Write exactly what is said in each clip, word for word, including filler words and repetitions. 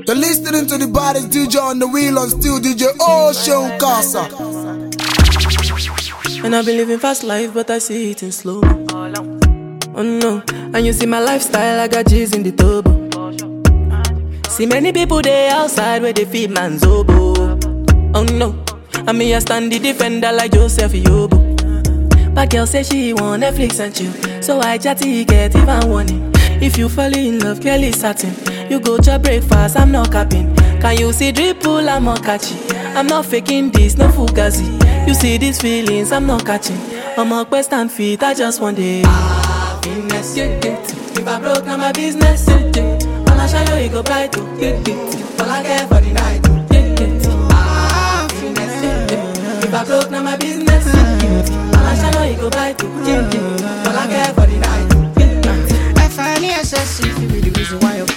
You're listening to the baddest D J on the wheel on Still D J Ocean Casa. And I've been living fast life, but I see it in slow. Oh no, and you see my lifestyle, I got G's in the turbo. See many people there outside where they feed man's oboe. Oh no, and me I stand the defender like Joseph Yobo. But girl say she want Netflix and chill, so I chatty get even warning. If you fall in love, girl is certain. You go to breakfast, I'm not capping. Can you see dripple, I'm not catchy. I'm not faking this, no fugazi. You see these feelings, I'm not catching. I'm a quest and feet, I just want it. Happiness, yeah, yeah. If I broke, now my business, yeah, yeah. I'ma show you, it go bright, too, yeah, yeah. All I care for the night, too, yeah, yeah. Happiness, yeah, yeah. If I broke, now my business, yeah, yeah. I'ma show you, it go bright, too, yeah, yeah. All I care for the night, too, yeah, yeah. I find it excessive, you be the reason why you're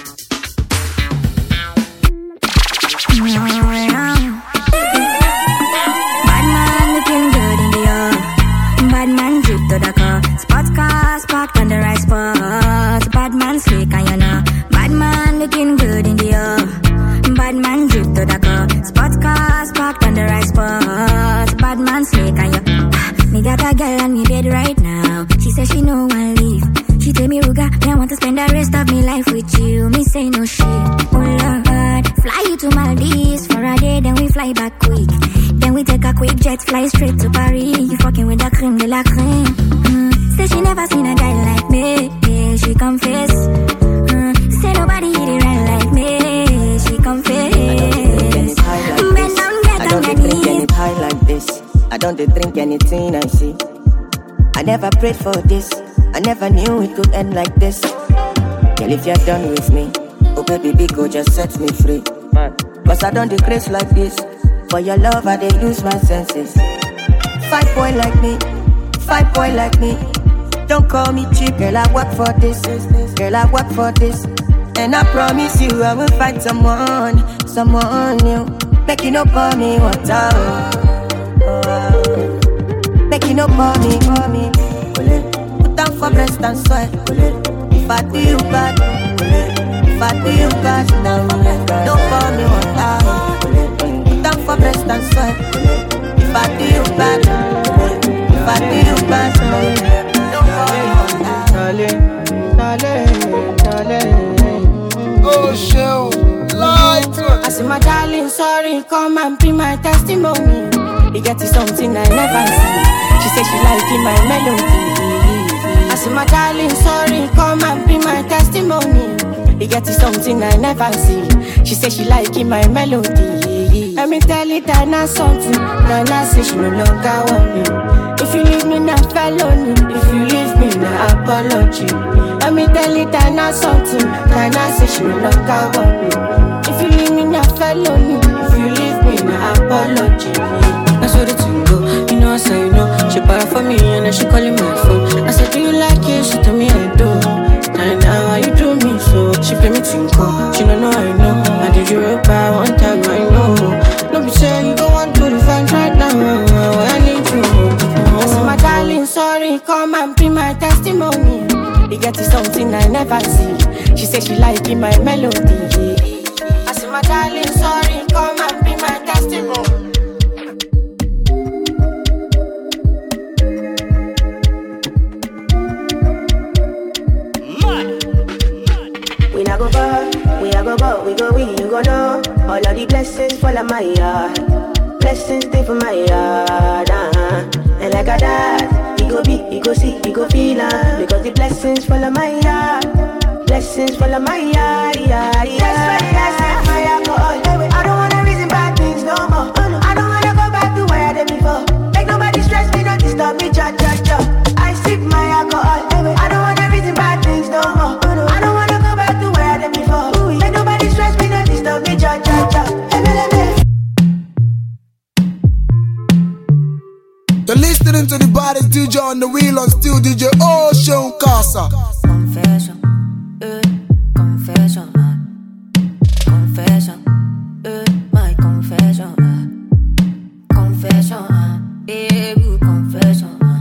Bad man looking good in the air. Bad man drip to the car. Sports cars parked on the right spot. Bad man slick and you know. Bad man looking good in the air. Bad man drip to the car. Sports cars parked on the right spot. Bad man slick and you. Me got a girl on me bed right now. She says she no one leave. She tell me Ruga, me I want to spend the rest of me life with you. Me say no shit. Oh Lord, fly you to Maldives for a day, then we fly back quick. Then we take a quick jet, fly straight to Paris. You fucking with the creme de la creme. Mm. Say she never seen a guy like me. Yeah, she confess. Mm. Say nobody hit it right like me. She confess. I don't drink any pie like this. I don't drink anything I see. I never prayed for this. I never knew it could end like this. Girl, if you're done with me, oh baby, big go just set me free. Cause I don't decrease like this. For your love, I dey use my senses. Five boy like me, five boy like me. Don't call me cheap, girl, I work for this. Girl, I work for this. And I promise you, I will find someone, someone new. Make you no pour me water. Make you no pour me, pour me. Put down for breast and soil. If I do you bad, if I do you bad, now don't pour me water. Put down for breast and soil. If I do you bad, if I do you bad, don't pour me water. Oh, show, light. I say my darling, sorry, come and be my testimony. You get to something I never see. She said she liking my melody. I say my darling, sorry, come and be my testimony. You get to something I never see. She said she liking my melody. Let me tell it that not something. Now nah, say she no longer want me. If you leave me now felony. If you leave me now apology. Let me tell it that not something. Now nah, say she no longer want me. If you leave me now felony. If you leave me now apology. That's what it's go. You know I say you know. She para for me and then she calling my phone. I said do you like it? She told me I do. And now how you do me so? She play me tinko. She don't know I know. I did you real bad one time I know. Don't be saying you don't want to the fans right now. I need you. I said my darling sorry, come and be my testimony. You get to something I never see. She said she liking my melody. I said my darling sorry, come and be my testimony. We not go far, we a go go, we go we, you go know. All of the blessings fall on my yard. Blessings stay for my yard, uh-huh. And like a dad, he go be, he go see, he go feel uh, because the blessings fall on my yard. Blessings fall on my yard, yeah, yeah. That's why I set my alcohol. I don't wanna reason bad things no more. I don't wanna go back to where I did before. Make nobody stress me, not disturb me, cha cha cha. I sip my alcohol. I don't wanna reason bad things no more. I don't wanna go back to where I did before. Make nobody stress me, not disturb me, cha cha cha. You're listening to the baddest D J on the wheel on Still D J Ocean Casa. Confession, eh, confession, uh, confession, eh, my confession, uh, confession, uh, eh, good confession, uh,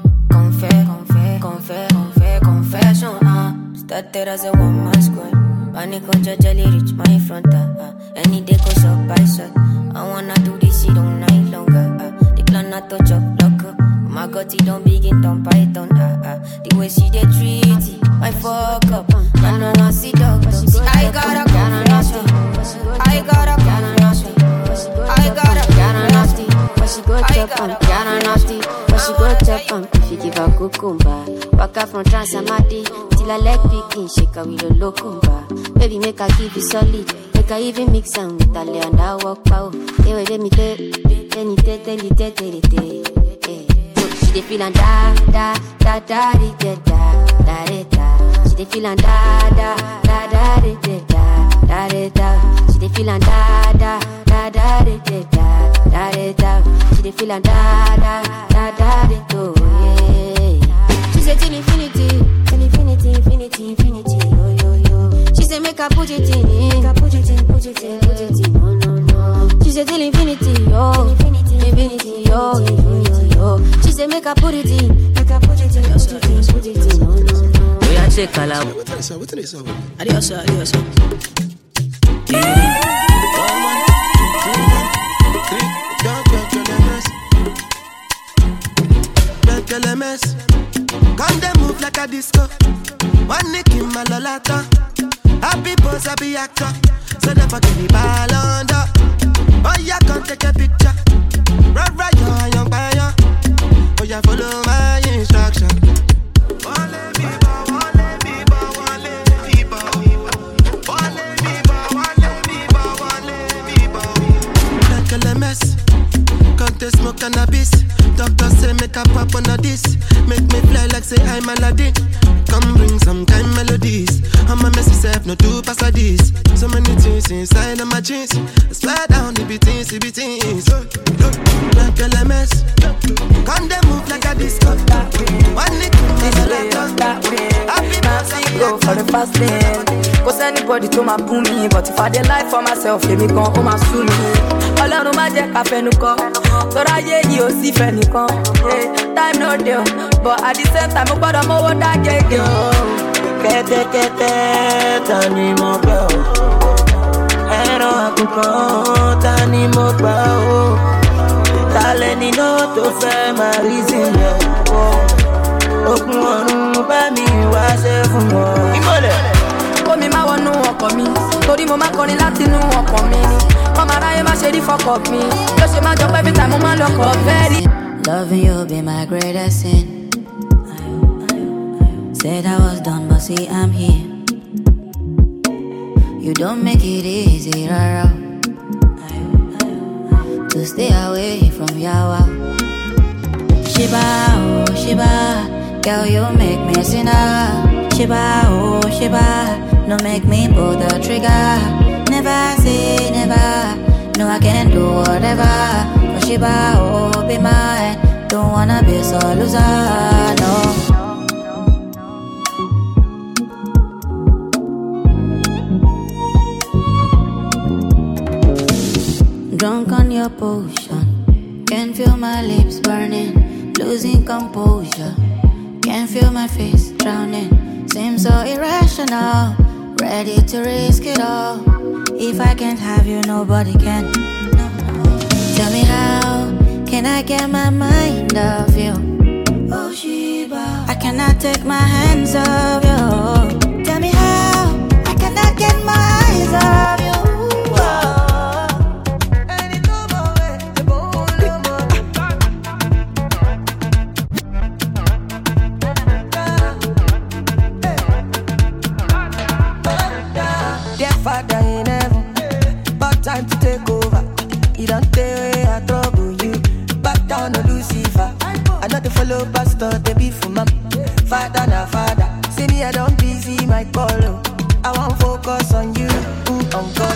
confess, confess, confess, confess, confession, uh, started as a one man squad. Money control jelly reach my front, uh, uh. Any day goes up by shot. I wanna do this shit all night longer, uh. The plan not touch up, lock up. My God, it don't begin, don't python, uh, uh. The way she dey treat it, my fuck up. I know I see doctors. I gotta go nasty. I gotta go nasty. I gotta go nasty. But she go chop on, Ghana nasty. But she go chop on, if you give her cucumber. Waka from Transamadi till I leg picking, shake her with a locumba. Baby, make her give you solid. Make her even mix am with a lay and I walk pow. Hey, wait, let me tell, let me tell, tell, tell, tell, tell. She dey feelin' da da da da da da da da da. She dey feelin' da da da da da da da da da. She dey feelin' da da da da da da da da da. She dey feelin' da da da da da da. Yeah. She say till infinity, till infinity, infinity, infinity. Yo yo yo. She say make her put it in, make her put it in, put it in, put it in. No no no. She say till infinity, yo, infinity, infinity, yo, infinity, yo. She say make her put it in, make her put it in, put it in, put it in. No no no. We are check ala. What are you? What are you? Adios, adios. Come they move like a disco. One nick in my lolata. Happy boss, happy actor. So never give me ball under. Oh yeah, come take a picture. Right, right, yo, young buyer. Oh yeah, follow my instruction. One let me go, one let me go, one let me go. One let me go, one let me go, one let me go. Like a mess. Can't they smoke cannabis? Doctor say make a pop on a this. Make me fly like say I'm Aladdin. Come bring some kind melodies. I'm a messy self, no two pass like this. So many things inside of my jeans. I slide down the beatings, the beatings. Like a mess. Come they move like a disco. One nick This way or that way. Nancy go for the fast lane. Cause anybody to my boom me. But if I dey lie for myself, let me go home and sue me. Ọlọ́run má jẹ́ ká fẹnu kọ. Tọ́ra ayé yìí ò sí fẹnìkan. Time no dey o. But at the same time, mo gbọ́dọ̀ mówó dá gègé o. Kẹ́tẹ́kẹ́tẹ́ ta ni mo gbẹ́ o. Ẹran àkùkọ ta ni mo gbà o. Ta lẹni náà tó fẹ́ máa rí sí mi o. Okun ọ̀run bá mi wá ṣe fún wọn. Ìmọ̀lẹ̀. Omi máa wọnú ọkọ̀ mi. Torí mo máa kọrin láti inú ọkọ̀ mi ni. Come around, my shady fuck up me. You should my job every time I'm on lock up very. Loving you be my greatest sin. Said I was done, but see I'm here. You don't make it easy, rara. To stay away from Yawa. Shiba, oh Shiba, girl you make me sinner. Shiba, oh Shiba, no make me pull the trigger. Never say never, no I can do whatever. For Shiba, oh be mine, don't wanna be so loser, no. Drunk on your potion, can feel my lips burning, losing composure. Can feel my face drowning, seems so irrational. Ready to risk it all. If I can't have you, nobody can. Tell me how can I get my mind off you? Oh Shiba, I cannot take my hands off you. Tell me how I cannot get my eyes off you. Father in heaven, but time to take over. He don't tell way I trouble you. Back down to Lucifer. I know the follow pastor, they be for mom. Father na father. See me, I don't busy my call. I won't focus on you, mm, on God.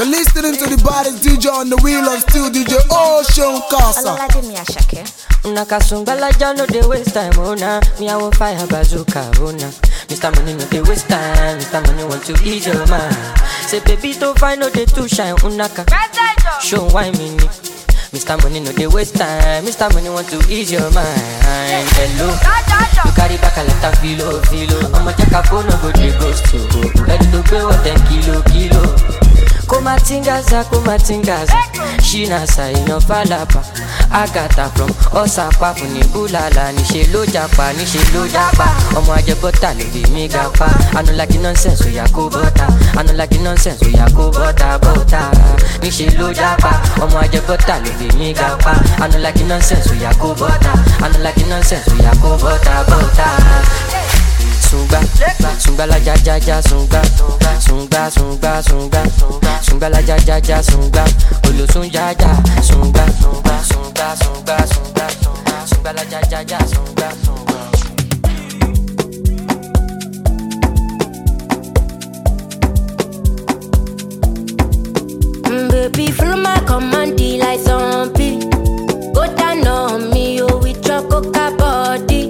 You're listening to the baddest D J on the wheel of steel, D J Ocean Casa. Unakasumbala jano de waste time, oh nah. Me I want fire bazooka, oh nah. Mister Money no de waste time, Mister Money want to ease your mind. Say baby to find no de too shine, unaka. Show why me ni. Mister Money no de waste time, Mister Money want to ease your mind. Hello, you carry back a lot of filo, filo. I'ma check a phone, no go de ghost to. Ready to pay what ten kilo, kilo. Kumatingaza, kumatingaza. Shina sa ino falapa. Agata from Osaka funi bulala. Nishe lo japa, nishe lo japa. Omo aje bota lo bi mi gapa. I no like the nonsense, so ya go bota. I no like the nonsense, so ya go bota, bota. Nishe lo japa. Omo aje bota lo bi mi gapa. I no like the nonsense, so ya go bota. I no like the nonsense, so ya go bota, bota. Sunga, sunga la ja ja ja sunga, sunga sunga sunga, sunga la ja ja ja sunga, olo sunga ja sunga, sunga sunga sunga sunga, sunga la ja ja ja sunga. Baby, follow my command like zombie. Go down on me, oh, with your coca body.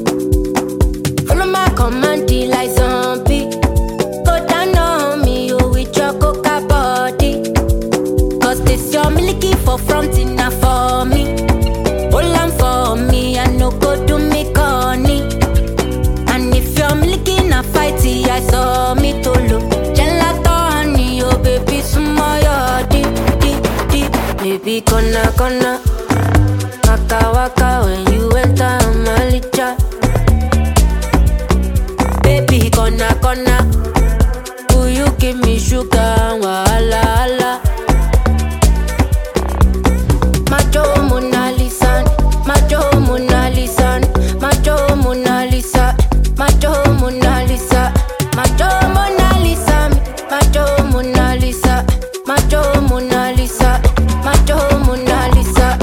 Command like zombie. Go down on me, oh, with your coca body. Cause this your milky for front enough for me. Hold on for me, I no go do me corny. And if you're milky na fighty, I saw me to look. Gelato honey, oh baby, sumoyo di, di, di. Baby, kona, kona. Waka, waka, when you enter my licha. Baby, gonna, gonna. Will you give me sugar? Wala, wala. Macho Mona Lisa, Macho Mona Lisa, Macho Mona Lisa, Macho Mona Lisa, Macho Mona Lisa, Macho Mona Lisa, Macho Mona Lisa, Macho Mona Lisa.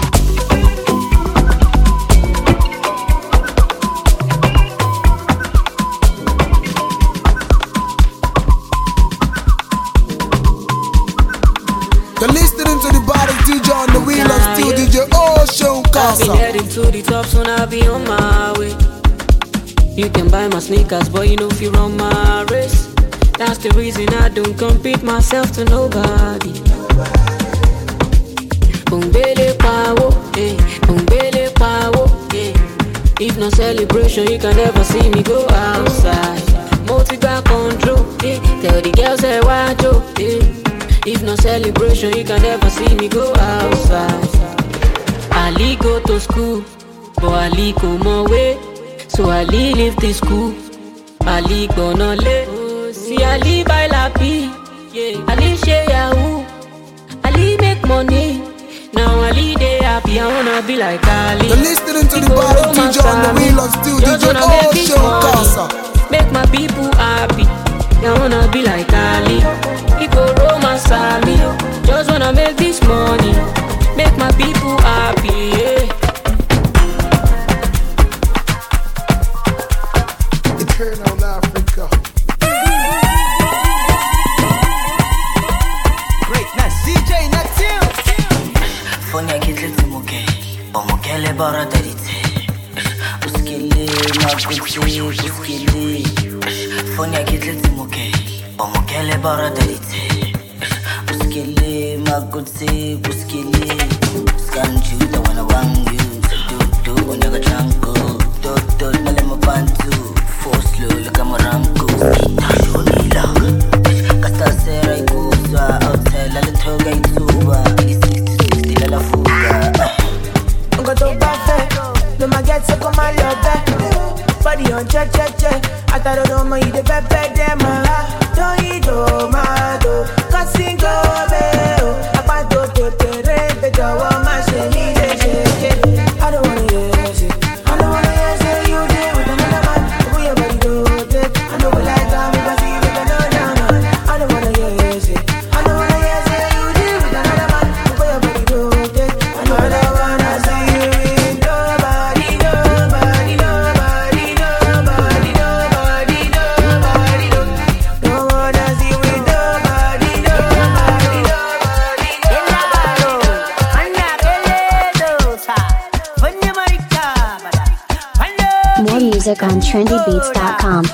You're listening to the baddest D J on the wheel of steel, D J Ocean Casa. I've been heading to the top, soon I'll be on my way. You can buy my sneakers, but you know if you run my race. That's the reason I don't compete myself to nobody. Umbele pawo, eh, umbele pawo, eh. If no celebration, you can never see me go outside. Multi-back control, eh. Tell the girls say why Joe, eh. If no celebration, you can never see me go outside. Ali go to school, but Ali go my way. So Ali leave the school, Ali gonna lay. See Ali buy lappy, yeah. Ali share yahoo, Ali make money. Now Ali they happy, I wanna be like Ali. You're listening to the baddest D J on the wheel of steel, D J Ocean Casa. Make my people happy, I wanna be like Ali. People romance me, just wanna make this money, make my people happy, yeah. Eternal Africa. Greatness, D J Natil. Fonya kitli muke, omukele bara darite. Uskele magutsi, uskele. Fonya kitli muke, omukele bara darite. Uskele magutsi, uskele. Skanju the one around you, so do do onyaga chango, do do nale mabantu, force slow like I'm a rango. Nashonila, kasta sera ikuzwa, outside la toga ituwa, sixty la la fuga. Ungo to perfect, no ma get so come my love back. Body on check check check, I thought no ma ide pepe dem ma, don't eat do ma do, casting go be, I do to te re te jawa ma she ni de she. I don't wanna hear shit, I don't wanna hear say you did with another man. Who your body do it? I know like I'm gonna see you no down on. I don't wanna hear shit, I don't wanna hear say you did with another man. Who your body do it? I know I don't wanna see you with nobody, nobody, nobody, nobody, nobody, nobody, nobody. Don't wanna see with nobody, nobody, music on trendy beats dot com.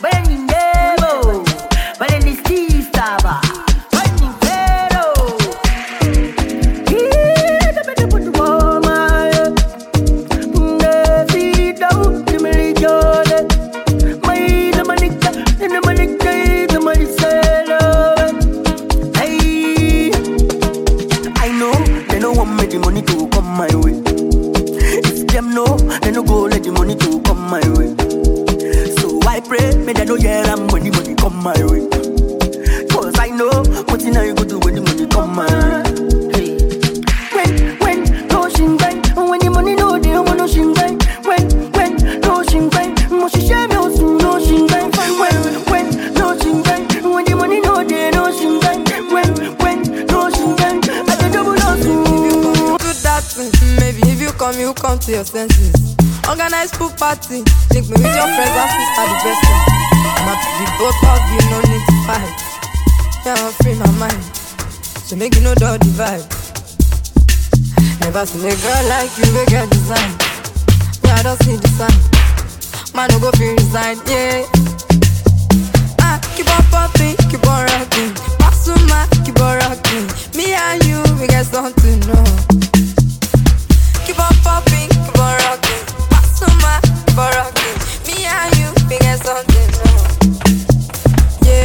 Organize pool party, link me with your friends and sister the best thing. I'm happy the both of you, no need to fight. Yeah, I'm free my mind, so make you know the vibe. Never seen a girl like you, we get design. Yeah, I don't see the sign. Man, no go feel resign, yeah. Ah, keep on popping, keep on rocking. Pasuma, keep on rocking. Me and you, we get something, no. Keep on popping, keep on rocking. Pasuma, keep on rocking. Me and you, we get something, no. Yeah.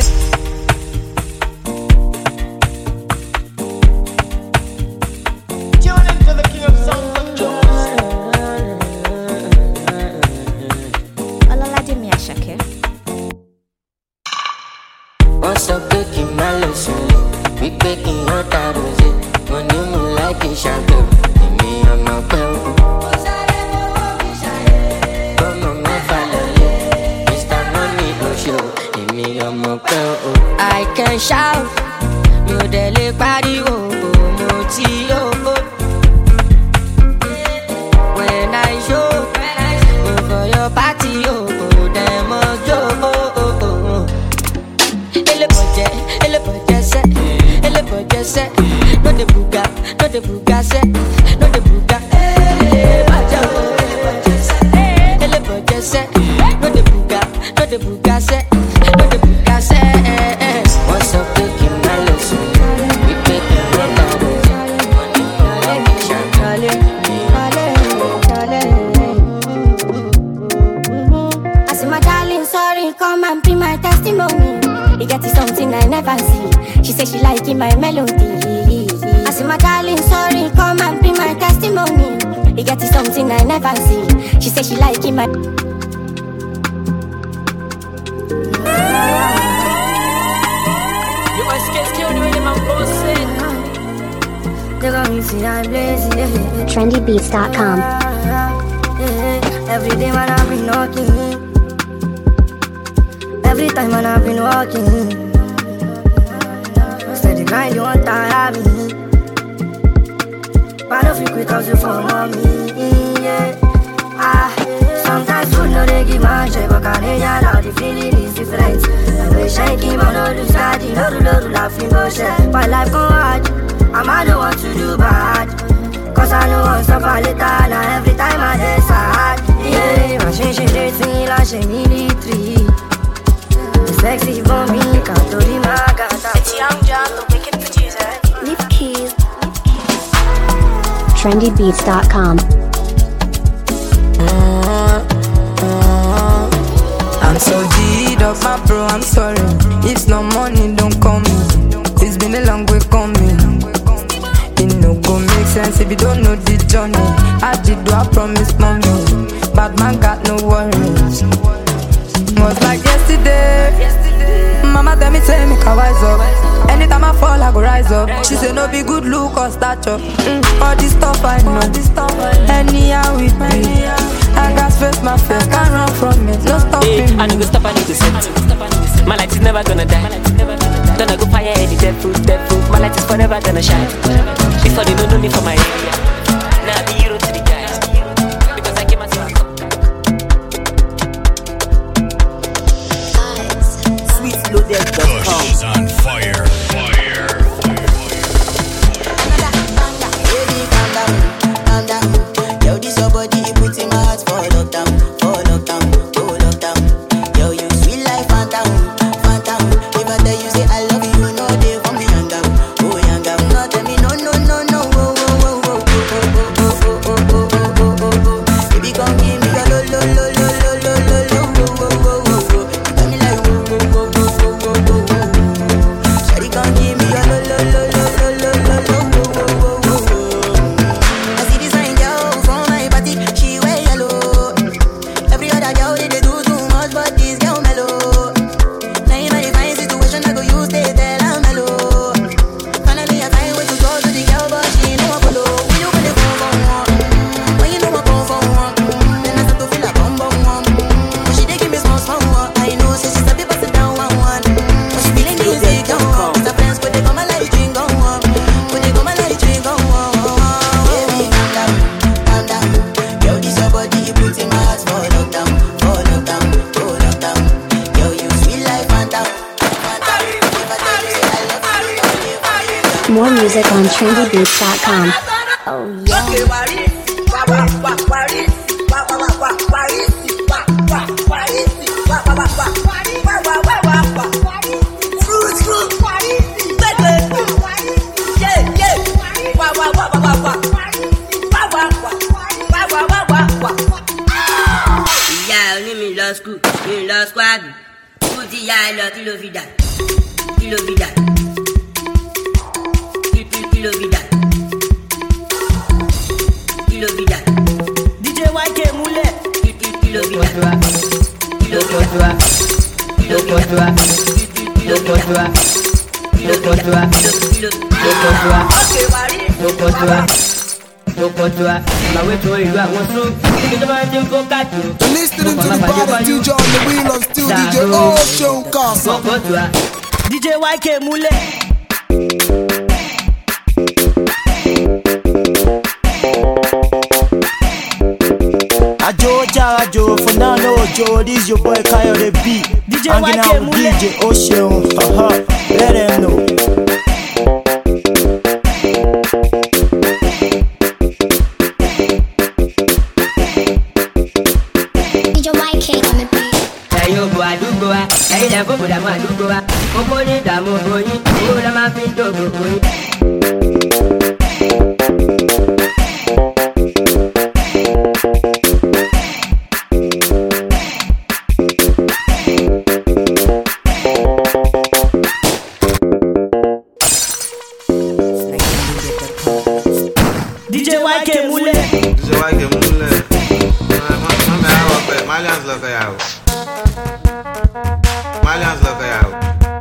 Tune into the king of songs of joy. Olala Jimmy Ashake. What's up, cooking my lesson? We baking your tattoo. When you move like a shadow. I can shout, you dele party oh moti oh. When I show, for your party oh demo yo oh. Ele boje, ele boje se, ele boje se. No de buga, no de buga se, no de buga. Ele boje, ele boje se, ele boje se. No de buga, no de buga se. What's up, taking my lesson? We taking my I see my darling, sorry, come and be my testimony. You get something I never see. She said she liking my melody. I see my darling, sorry, come and be my testimony. You get something I never see. She said she liking my. trendy beats dot com. Every day when I've been knocking, every time when I've been walking, steady grind you want tire me. But if you quit cause you for mommy, yeah. Ah, sometimes food no they give my shape, but can't hear loud, the feeling is different. I wish I keep on all the side, you know the love laughing bullshit. My life go hard, I'm I don't want to do bad. Cause I know I'm so far later, now every time I decide. Yeah, my shit shit they feel like she military. Sexy for me, can't do the magata. It's Young John, the wicked producer. Leave keys. trendy beats dot com. Uh, uh, I'm so G'd up, my bro, I'm sorry. If no money, don't call me. It's been a long way coming. It no go make sense if you don't know the journey. I did do, I promise, mommy. Bad man got no worries. Was like yesterday. Mama tell me, say me can wise up. Anytime I fall, I go rise up. She say no be good look or stature. Mm, all this stuff I know. Anyhow with me, I got face my face, can't run from it. No stopping. Hey, I need to stop, I need to set. My light is never gonna die. Gonna go fire any dead food, dead food. My light is forever gonna shine. Before they don't know me for my area. Now I be hero to the guys. Because I came myself. Sweet loaded dot com. Push is on fire. Fire. Baby, calm down, calm down. Yo, this your body, put in my heart for lockdown, for lockdown. Oh, music on trendy beats dot com. Oh yeah. Ìyá oní mi lọ school, mi lọ squad. Kú ti ya ẹ lọ kí ló fi dà? Kí ló fi dà? Kí kí kí ló fi dà? Kí ló fi dà? D J Y K múlẹ̀. Kí kí kí ló fi dà? Kí ló fi dà? Kí ló fi dà? Kí ló fi dà? Kí ló fi dà? Kí ló fi dà? Ókè wá rí. Listening to the baddest D J on the wheel of steel, D J Ocean Casa. D J Y K múlẹ̀. Ajo Ajo for now no Joe, this your boy Kyle the beat. D J hanging out with D J Ocean, haha, let them know. D J Y K on the beat. Ẹ̀yin òbò àdúgbò wa, ẹ̀yin lẹ̀ fún bùdàmú àdúgbò wa. Gbogbo ní ìdààmú òbò yín, owó la máa fi ń dògbò òbò yín. D J Y K múlẹ̀. D J Y K múlẹ̀. Mami àwọn ọ̀fẹ́, Malians lọ fẹ́ yà o. Malians lọ fẹ́ yà o.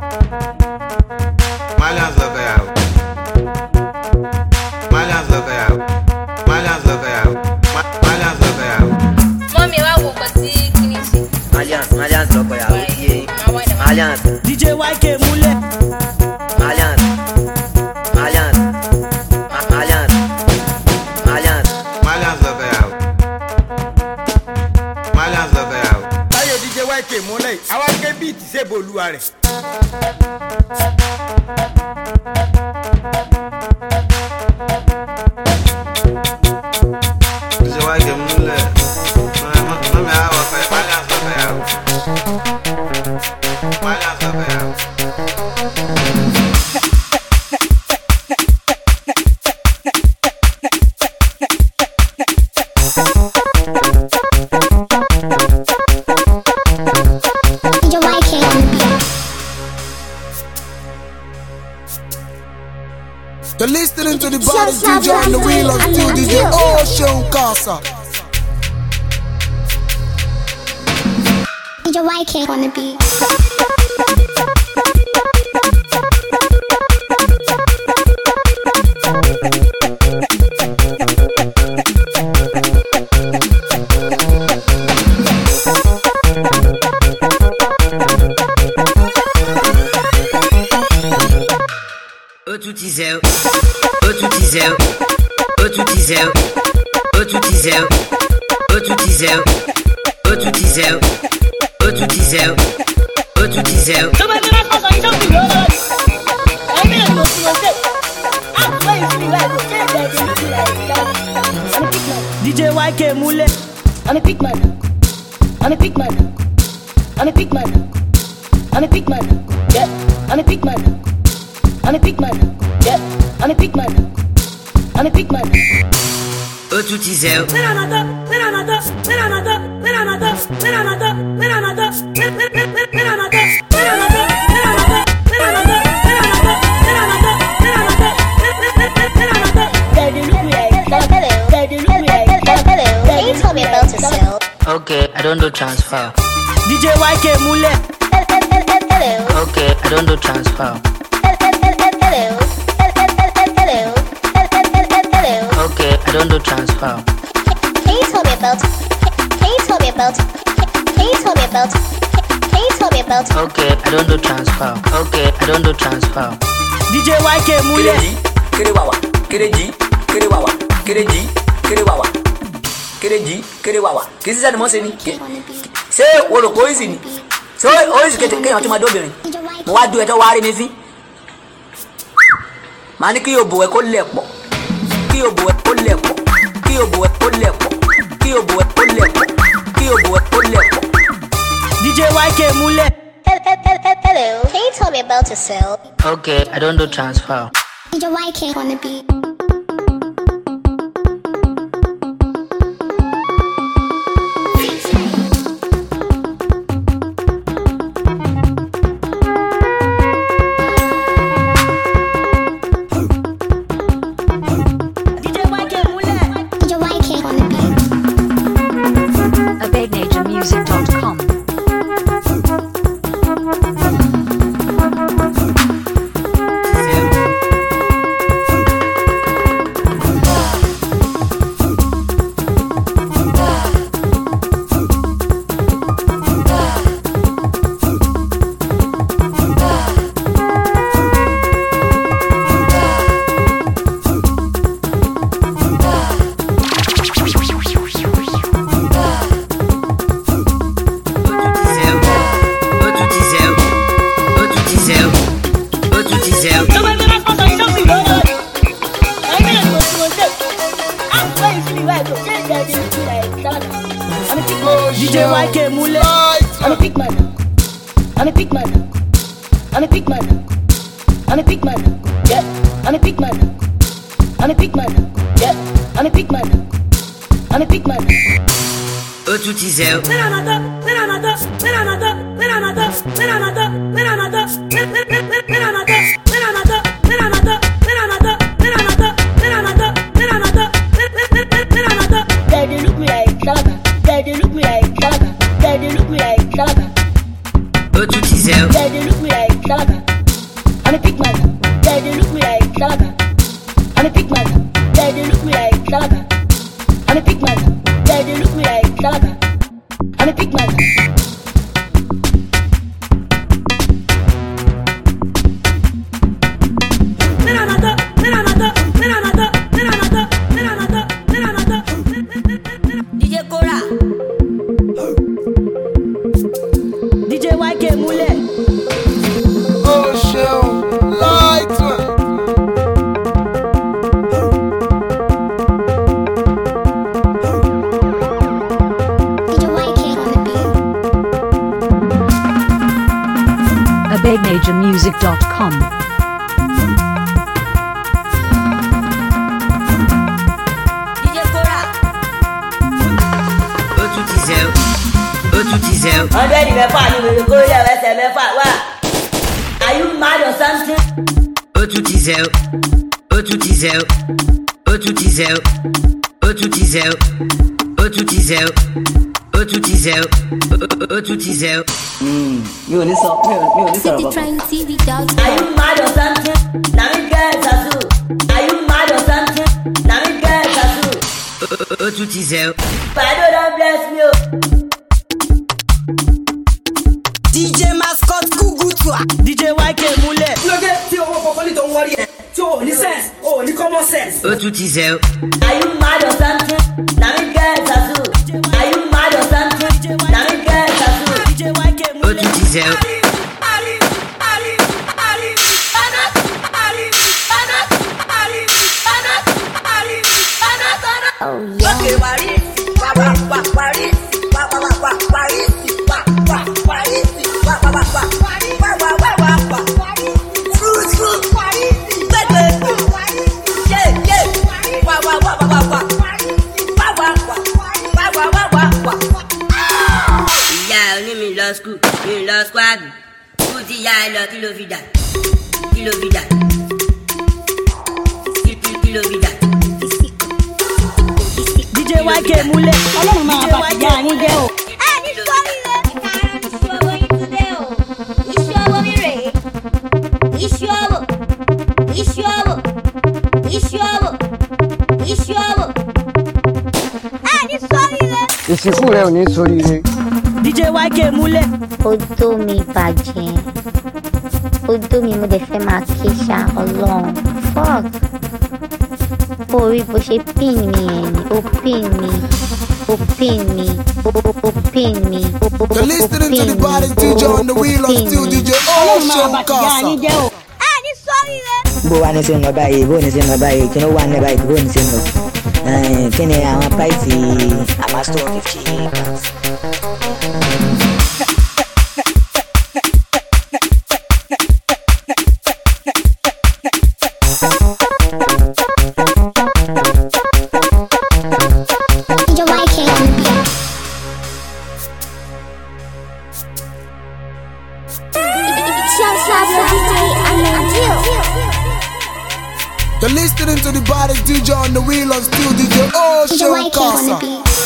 Malians lọ fẹ́ yà o. Malians lọ fẹ́ yà o. Malians lọ fẹ́ yà o. Malians lọ fẹ́ yà o. Mọ́mí wá wò kọ́ sí kíní sí. Malians, Malians lọ fẹ́ yà o. Malians. D J Y K múlẹ̀. Malians. Malians. Malians. Malians. Malians lọ fẹ́ yà o. Malians lọ fẹ́ yà o. Táyọ̀ D J Y K múlẹ̀, àwa ké bíìtì ṣèbò olúwa rẹ̀. D J Y K múlẹ̀. Mami àwọn ọ̀fẹ́, Malians lọ fẹ́ yà o. Malians lọ fẹ́ yà o. D J Y K on the beat. You're listening to the baddest D J on the wheel of steel, D J Ocean Casa. D J Y K on the beat. Outro diesel, outro diesel, outro diesel, outro diesel, outro diesel, outro diesel, outro diesel, outro diesel. Tó bá ní láti sọ iṣẹ́ òkú yóò lọ rí. Ẹ̀mí ẹ̀ ló fi wọ́n ṣe. Àtúwọ̀ ìsinmi rẹ̀ kò ṣe é jẹ́ ìdí níbi rẹ̀ ìjà. I'm a big man. D J Y K múlẹ̀. I'm a big man. I'm a big man. I'm a big man. I'm a big man. Yeah, I'm a big man. I'm a big man. Yeah, I'm a big man. I'm a big man. Outro diesel. Okay, I don't do transfer. D J Y K múlẹ̀. Okay, I don't do transfer. Okay, I don't do transfer. Can you tell me about? Can you tell me about? Can you tell me about? Can you tell me about? Okay, I don't do transfer. Okay, I don't do transfer. D J Y K múlẹ̀. Kere wawa, kere G, kere wawa, kere G, kere wawa, kere G, kere wawa. Kìí sísá ni mo ṣe ni. Ṣé o rò pé ó sì ni? Ṣé oríṣi kéèyàn tó máa dóbìnrin? Mo wá du ẹjọ́ wá rí mi sí. màá ní kí òbò ẹ kó lẹ̀ pọ̀ kí òbò ẹ kó lẹ̀ pọ̀ kí òbò ẹ kó lẹ̀ pọ̀ kí òbò ẹ kó lẹ̀ pọ̀ kí òbò ẹ kó lẹ̀ pọ̀. D J Y K Mule. Hello, can you tell me about yourself? Okay, I don't do transfer. D J Y K on the beat. D J Y K Mule. I'm a big man. I'm a big man. I'm a big man. I'm a big man. Yeah. I'm a big man. I'm a big man. Yeah. I'm a big man. I'm a big man. O tu ti zero. Daddy look me like Calabar. Daddy look me like Calabar. Daddy look me like Calabar. O tu ti zero. Daddy look me like Calabar. I'm a big man. Daddy look me like Calabar. I'm a big man. Daddy look me like Calabar. I'm a big man. Daddy look me like Calabar. I'm a big man. D J Cora. D J Y K Mule. Oh, show. Lights on. a big major music dot com. Hundred mẹ́fà ni mo kó yẹ ẹsẹ̀ mẹ́fà wá. Are you mad or something? O tu ti zero. O tu ti zero. O tu ti zero. O tu ti zero. O tu ti zero. O tu ti zero. O tu ti zero. Hmm, mi ò ní sọ, mi ò mi ò ní sọ̀rọ̀ bọ̀. Are you mad or something? Na mi kẹ́ Sasu. Are you mad or something? Na mi kẹ́ Sasu. O tu ti zero. Pado don bless me o. D J Mascot Kugutua. D J Y K Mule. Lóge tí owó kọ̀ọ̀kan tó ń wọlé ẹ̀ tí o ní sense o ní common sense. O tu ti zero. Are you mad or something? Na mi kẹ́ Sasu. Are you mad or something? Na mi kẹ́ Sasu. O tu ti zero. Oh yeah. Okay, wari, wa wa wa wari, wa wa wa wa wari, wa wa wari, wa wa wa wa wari, wa wa wa wa wa wari, fruit fruit wari, bebe, yeah yeah, wa wa wa wa wa wa, wa wa wa, wa wa wa wa wa. Ìyá oní mi lọ school, mi lọ squad, school ti ya ẹ lọ kí ló fi dà, kí ló fi dà, kí ló fi dà. D J Y K Mule. Ọlọ́run máa bá ìyá yín jẹ́ o. Ẹ ní sọ́rí rẹ̀. Iṣu ọwọ́ yín tún dé o. Iṣu ọwọ́ mi rèé. Iṣu ọwọ́. Iṣu ọwọ́. Iṣu ọwọ́. Iṣu ọwọ́. Ẹ ní sọ́rí rẹ̀. Ìsìnkú rẹ ò ní sórí rẹ. D J Y K Mule. Odó mi bàjẹ́. Odó mi mo dẹ̀ fẹ́ máa ké ṣá ọlọ́run. Fuck. Orí bó ṣe pin mi ẹ̀ ni ó pin mi ó pin mi ó pin mi ó pin mi. You're listening to the body D J on the wheel of still D J. Oh, show Casa. Ẹ ní sọ́rí rẹ̀. bó wá ní sí ń lọ báyìí bó ní sí ń lọ báyìí kí ló wà ní báyìí bó ní sí ń lọ kí ni àwọn price Amazon fifty pounds. You're listening to the body D J on the wheel of steel D J Ocean Casa.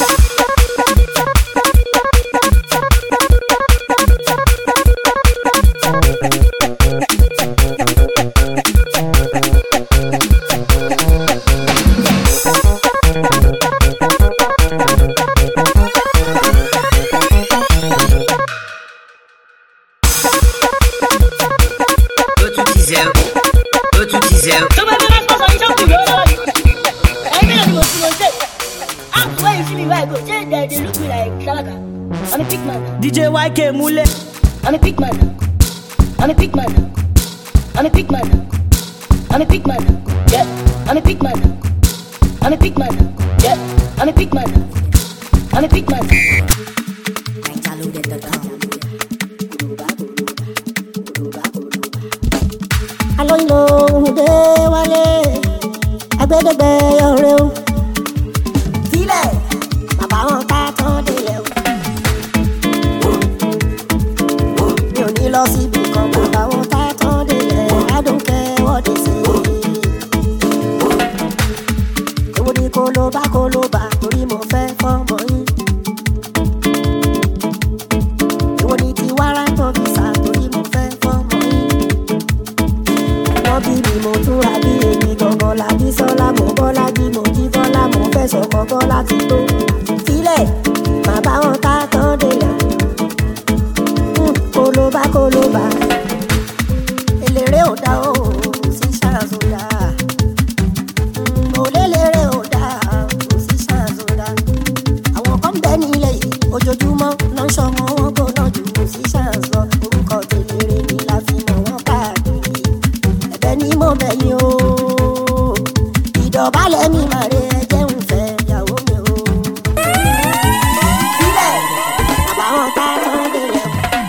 D J Y K Mule. I'm a big man now. I'm a big man now. I'm a big man now. I'm a big man now. Yeah. I'm a big man now. I'm a big man now. Yeah. I'm a big man now. I'm a big man now. Alóyin lòun dé wálé, agbẹ́dẹ́gbẹ́ ọ̀rẹ́ o. Sílẹ̀, bàbá wọn ká tán délẹ̀ o. Mi ò ní lọ síbi kan, bàbá wọn ká tán délẹ̀. I don't care what they say. Èwo ni kólóbá kólóbá torí mo fẹ́ fọ́mọ yín. Èwo ni ti wárántọ̀ visa torí mo fẹ́ fọ́mọ yín. Wọ́n bí mi mo túra bí èmi gangan la bí sọ́lá mo bọ́lá bí mo jí bọ́lá mo fẹ́ sọ̀kọ̀ bọ́lá ti tó. Sílẹ̀ bàbá wọn ká tán délẹ̀. Kólóbá kólóbá eléré ò dá o sí ṣàǹsọ̀dá. Oléléré ò dá o sí ṣàǹsọ̀dá. Àwọn kan bẹ́ẹ̀ nílẹ̀ yìí ojoojúmọ́ ló ń ṣọmọ wọn gbóná jù kò sí ṣàǹsọ̀. Orúkọ tèléré ni la fi mọ̀ wọ́n káàkiri. Ẹ̀bẹ̀ ni mo bẹ̀ yín o. Ìdọ̀bálẹ̀ mi máa re ẹjẹ́ ń fẹ́ ìyàwó mi o. Sílẹ̀ bàbá wọn ká tán délẹ̀.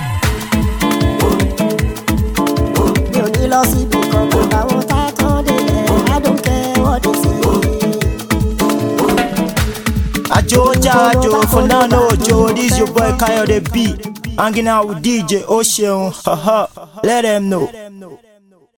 Mi ò ní lọ síbi kan bàbá wọn ká tán délẹ̀. I don't care what they say. Ajo Jajo, for now no Joe, this your boy Kayode B. Hanging out with D J Ocean, haha, let them know.